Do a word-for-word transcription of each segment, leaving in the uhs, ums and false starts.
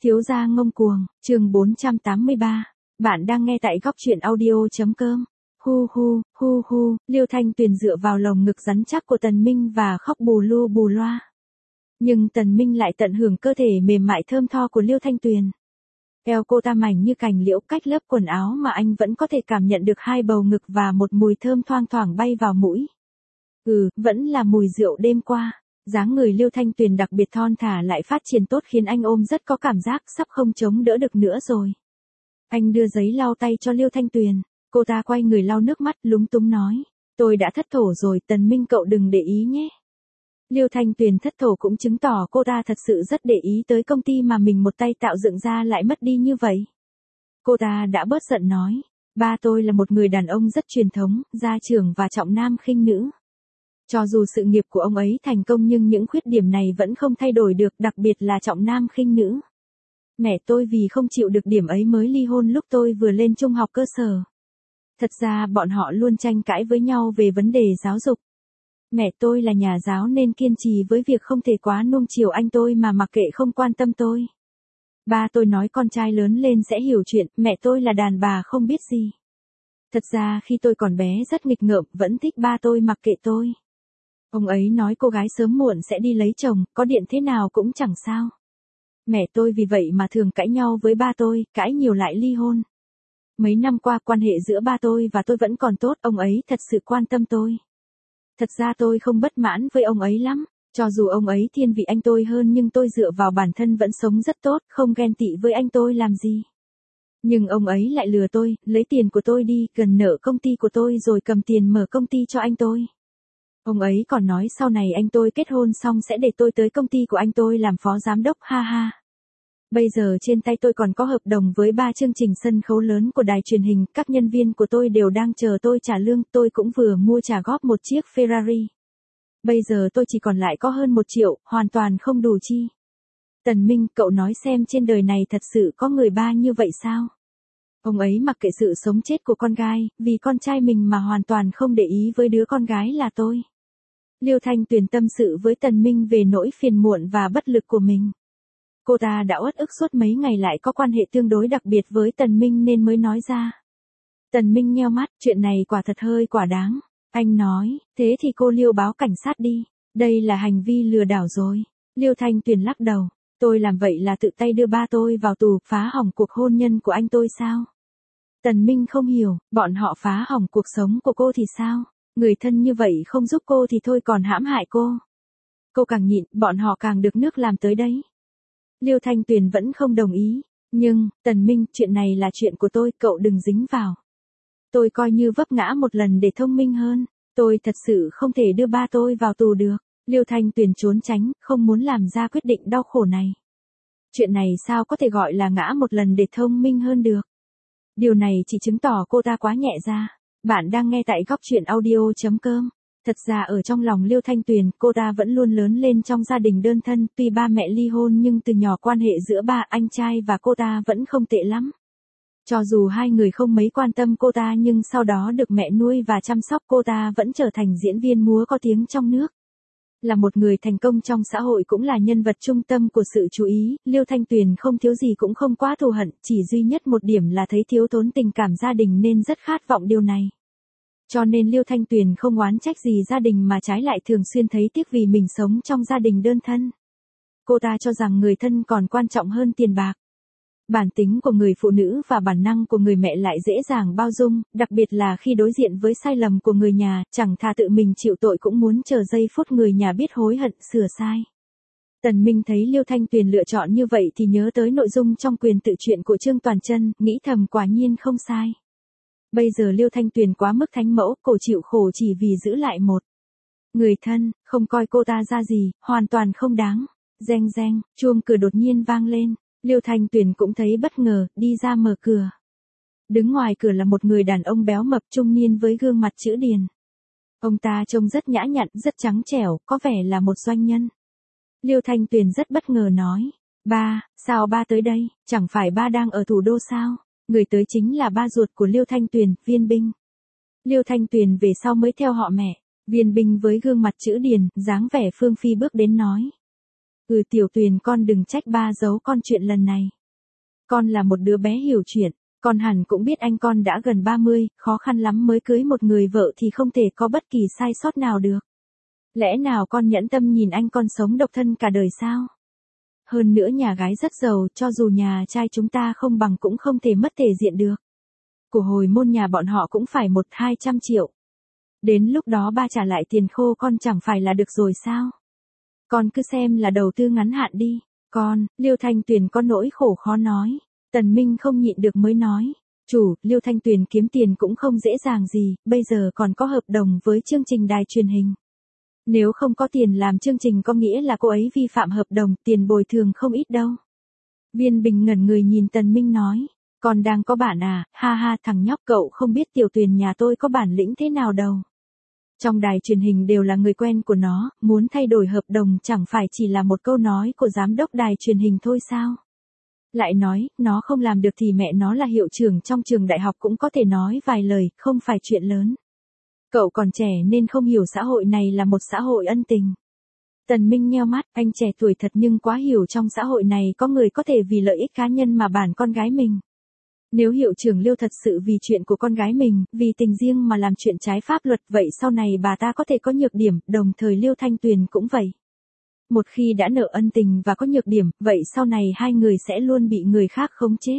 Thiếu gia ngông cuồng, chương bốn trăm tám mươi ba. Bạn đang nghe tại góc truyện audio.com. Hu hu, hu hu, Liêu Thanh Tuyền dựa vào lồng ngực rắn chắc của Tần Minh và khóc bù lu bù loa. Nhưng Tần Minh lại tận hưởng cơ thể mềm mại thơm tho của Liêu Thanh Tuyền. Eo cô ta mảnh như cành liễu, cách lớp quần áo mà anh vẫn có thể cảm nhận được hai bầu ngực và một mùi thơm thoang thoảng bay vào mũi. Ừ, vẫn là mùi rượu đêm qua. Dáng người Liêu Thanh Tuyền đặc biệt thon thả lại phát triển tốt khiến anh ôm rất có cảm giác sắp không chống đỡ được nữa rồi. Anh đưa giấy lau tay cho Liêu Thanh Tuyền. Cô ta quay người lau nước mắt lúng túng nói. Tôi đã thất thổ rồi, Tần Minh cậu đừng để ý nhé. Liêu Thanh Tuyền thất thổ cũng chứng tỏ cô ta thật sự rất để ý tới công ty mà mình một tay tạo dựng ra lại mất đi như vậy. Cô ta đã bớt giận nói. Ba tôi là một người đàn ông rất truyền thống, gia trưởng và trọng nam khinh nữ. Cho dù sự nghiệp của ông ấy thành công nhưng những khuyết điểm này vẫn không thay đổi được, đặc biệt là trọng nam khinh nữ. Mẹ tôi vì không chịu được điểm ấy mới ly hôn lúc tôi vừa lên trung học cơ sở. Thật ra bọn họ luôn tranh cãi với nhau về vấn đề giáo dục. Mẹ tôi là nhà giáo nên kiên trì với việc không thể quá nuông chiều anh tôi mà mặc kệ không quan tâm tôi. Ba tôi nói con trai lớn lên sẽ hiểu chuyện, mẹ tôi là đàn bà không biết gì. Thật ra khi tôi còn bé rất nghịch ngợm, vẫn thích ba tôi mặc kệ tôi. Ông ấy nói cô gái sớm muộn sẽ đi lấy chồng, có điện thế nào cũng chẳng sao. Mẹ tôi vì vậy mà thường cãi nhau với ba tôi, cãi nhiều lại ly hôn. Mấy năm qua quan hệ giữa ba tôi và tôi vẫn còn tốt, ông ấy thật sự quan tâm tôi. Thật ra tôi không bất mãn với ông ấy lắm, cho dù ông ấy thiên vị anh tôi hơn nhưng tôi dựa vào bản thân vẫn sống rất tốt, không ghen tị với anh tôi làm gì. Nhưng ông ấy lại lừa tôi, lấy tiền của tôi đi, gần nợ công ty của tôi rồi cầm tiền mở công ty cho anh tôi. Ông ấy còn nói sau này anh tôi kết hôn xong sẽ để tôi tới công ty của anh tôi làm phó giám đốc, ha ha. Bây giờ trên tay tôi còn có hợp đồng với ba chương trình sân khấu lớn của đài truyền hình, các nhân viên của tôi đều đang chờ tôi trả lương, tôi cũng vừa mua trả góp một chiếc Ferrari. Bây giờ tôi chỉ còn lại có hơn một triệu, hoàn toàn không đủ chi. Tần Minh, cậu nói xem trên đời này thật sự có người ba như vậy sao? Ông ấy mặc kệ sự sống chết của con gái, vì con trai mình mà hoàn toàn không để ý với đứa con gái là tôi. Liêu Thanh Tuyền tâm sự với Tần Minh về nỗi phiền muộn và bất lực của mình. Cô ta đã uất ức suốt mấy ngày lại có quan hệ tương đối đặc biệt với Tần Minh nên mới nói ra. Tần Minh nheo mắt, chuyện này quả thật hơi quả đáng. Anh nói, thế thì cô Liêu báo cảnh sát đi, đây là hành vi lừa đảo rồi. Liêu Thanh Tuyền lắc đầu, tôi làm vậy là tự tay đưa ba tôi vào tù, phá hỏng cuộc hôn nhân của anh tôi sao? Tần Minh không hiểu, bọn họ phá hỏng cuộc sống của cô thì sao? Người thân như vậy không giúp cô thì thôi còn hãm hại cô. Cô càng nhịn, bọn họ càng được nước làm tới đấy. Liêu Thanh Tuyền vẫn không đồng ý. Nhưng, Tần Minh, chuyện này là chuyện của tôi, cậu đừng dính vào. Tôi coi như vấp ngã một lần để thông minh hơn. Tôi thật sự không thể đưa ba tôi vào tù được. Liêu Thanh Tuyền trốn tránh, không muốn làm ra quyết định đau khổ này. Chuyện này sao có thể gọi là ngã một lần để thông minh hơn được. Điều này chỉ chứng tỏ cô ta quá nhẹ ra. Bạn đang nghe tại góc truyện audio.com. Thật ra ở trong lòng Liêu Thanh Tuyền, cô ta vẫn luôn lớn lên trong gia đình đơn thân, tuy ba mẹ ly hôn nhưng từ nhỏ quan hệ giữa ba anh trai và cô ta vẫn không tệ lắm. Cho dù hai người không mấy quan tâm cô ta nhưng sau đó được mẹ nuôi và chăm sóc, cô ta vẫn trở thành diễn viên múa có tiếng trong nước. Là một người thành công trong xã hội cũng là nhân vật trung tâm của sự chú ý, Liêu Thanh Tuyền không thiếu gì cũng không quá thù hận, chỉ duy nhất một điểm là thấy thiếu thốn tình cảm gia đình nên rất khát vọng điều này. Cho nên Liêu Thanh Tuyền không oán trách gì gia đình mà trái lại thường xuyên thấy tiếc vì mình sống trong gia đình đơn thân. Cô ta cho rằng người thân còn quan trọng hơn tiền bạc. Bản tính của người phụ nữ và bản năng của người mẹ lại dễ dàng bao dung, đặc biệt là khi đối diện với sai lầm của người nhà, chẳng thà tự mình chịu tội cũng muốn chờ giây phút người nhà biết hối hận, sửa sai. Tần Minh thấy Liêu Thanh Tuyền lựa chọn như vậy thì nhớ tới nội dung trong quyền tự truyện của Trương Toàn Chân, nghĩ thầm quả nhiên không sai. Bây giờ Liêu Thanh Tuyền quá mức thánh mẫu, cổ chịu khổ chỉ vì giữ lại một người thân, không coi cô ta ra gì, hoàn toàn không đáng. Reng reng, chuông cửa đột nhiên vang lên. Liêu Thanh Tuyền cũng thấy bất ngờ, đi ra mở cửa. Đứng ngoài cửa là một người đàn ông béo mập trung niên với gương mặt chữ điền. Ông ta trông rất nhã nhặn, rất trắng trẻo, có vẻ là một doanh nhân. Liêu Thanh Tuyền rất bất ngờ nói, ba, sao ba tới đây, chẳng phải ba đang ở thủ đô sao? Người tới chính là ba ruột của Liêu Thanh Tuyền, Viên Binh. Liêu Thanh Tuyền về sau mới theo họ mẹ. Viên Binh với gương mặt chữ điền, dáng vẻ phương phi bước đến nói. Ừ Tiểu Tuyền con đừng trách ba giấu con chuyện lần này. Con là một đứa bé hiểu chuyện, con hẳn cũng biết anh con đã gần ba mươi, khó khăn lắm mới cưới một người vợ thì không thể có bất kỳ sai sót nào được. Lẽ nào con nhẫn tâm nhìn anh con sống độc thân cả đời sao? Hơn nữa nhà gái rất giàu, cho dù nhà trai chúng ta không bằng cũng không thể mất thể diện được. Của hồi môn nhà bọn họ cũng phải một hai trăm triệu. Đến lúc đó ba trả lại tiền khô con chẳng phải là được rồi sao? Con cứ xem là đầu tư ngắn hạn đi. Con, Liêu Thanh Tuyền có nỗi khổ khó nói. Tần Minh không nhịn được mới nói. Chủ, Liêu Thanh Tuyền kiếm tiền cũng không dễ dàng gì, bây giờ còn có hợp đồng với chương trình đài truyền hình. Nếu không có tiền làm chương trình có nghĩa là cô ấy vi phạm hợp đồng, tiền bồi thường không ít đâu. Viên Bình ngẩn người nhìn Tần Minh nói. Con đang có bạn à, ha ha thằng nhóc cậu không biết Tiểu Tuyền nhà tôi có bản lĩnh thế nào đâu. Trong đài truyền hình đều là người quen của nó, muốn thay đổi hợp đồng chẳng phải chỉ là một câu nói của giám đốc đài truyền hình thôi sao? Lại nói, nó không làm được thì mẹ nó là hiệu trưởng trong trường đại học cũng có thể nói vài lời, không phải chuyện lớn. Cậu còn trẻ nên không hiểu xã hội này là một xã hội ân tình. Tần Minh nheo mắt, anh trẻ tuổi thật nhưng quá hiểu trong xã hội này có người có thể vì lợi ích cá nhân mà bản con gái mình. Nếu hiệu trưởng Liêu thật sự vì chuyện của con gái mình, vì tình riêng mà làm chuyện trái pháp luật, vậy sau này bà ta có thể có nhược điểm, đồng thời Liêu Thanh Tuyền cũng vậy. Một khi đã nợ ân tình và có nhược điểm, vậy sau này hai người sẽ luôn bị người khác khống chế.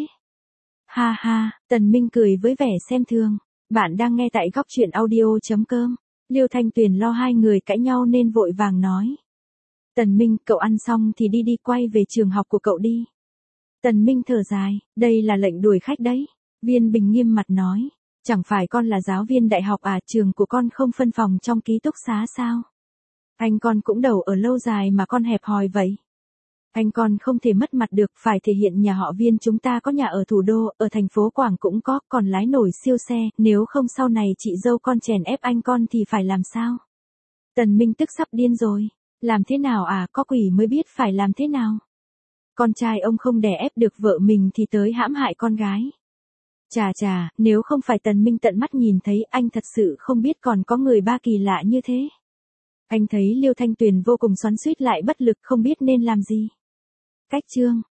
Ha ha, Tần Minh cười với vẻ xem thường. Bạn đang nghe tại góc truyện audio chấm com. Liêu Thanh Tuyền lo hai người cãi nhau nên vội vàng nói. Tần Minh, cậu ăn xong thì đi đi quay về trường học của cậu đi. Tần Minh thở dài, đây là lệnh đuổi khách đấy. Viên Bình nghiêm mặt nói, chẳng phải con là giáo viên đại học à, trường của con không phân phòng trong ký túc xá sao? Anh con cũng đầu ở lâu dài mà con hẹp hòi vậy. Anh con không thể mất mặt được, phải thể hiện nhà họ Viên chúng ta có nhà ở thủ đô, ở thành phố Quảng cũng có, còn lái nổi siêu xe, nếu không sau này chị dâu con chèn ép anh con thì phải làm sao? Tần Minh tức sắp điên rồi, làm thế nào à, có quỷ mới biết phải làm thế nào? Con trai ông không đè ép được vợ mình thì tới hãm hại con gái. Chà chà, nếu không phải Tần Minh tận mắt nhìn thấy, anh thật sự không biết còn có người ba kỳ lạ như thế. Anh thấy Liêu Thanh Tuyền vô cùng xoắn xuýt lại bất lực không biết nên làm gì. Cách chương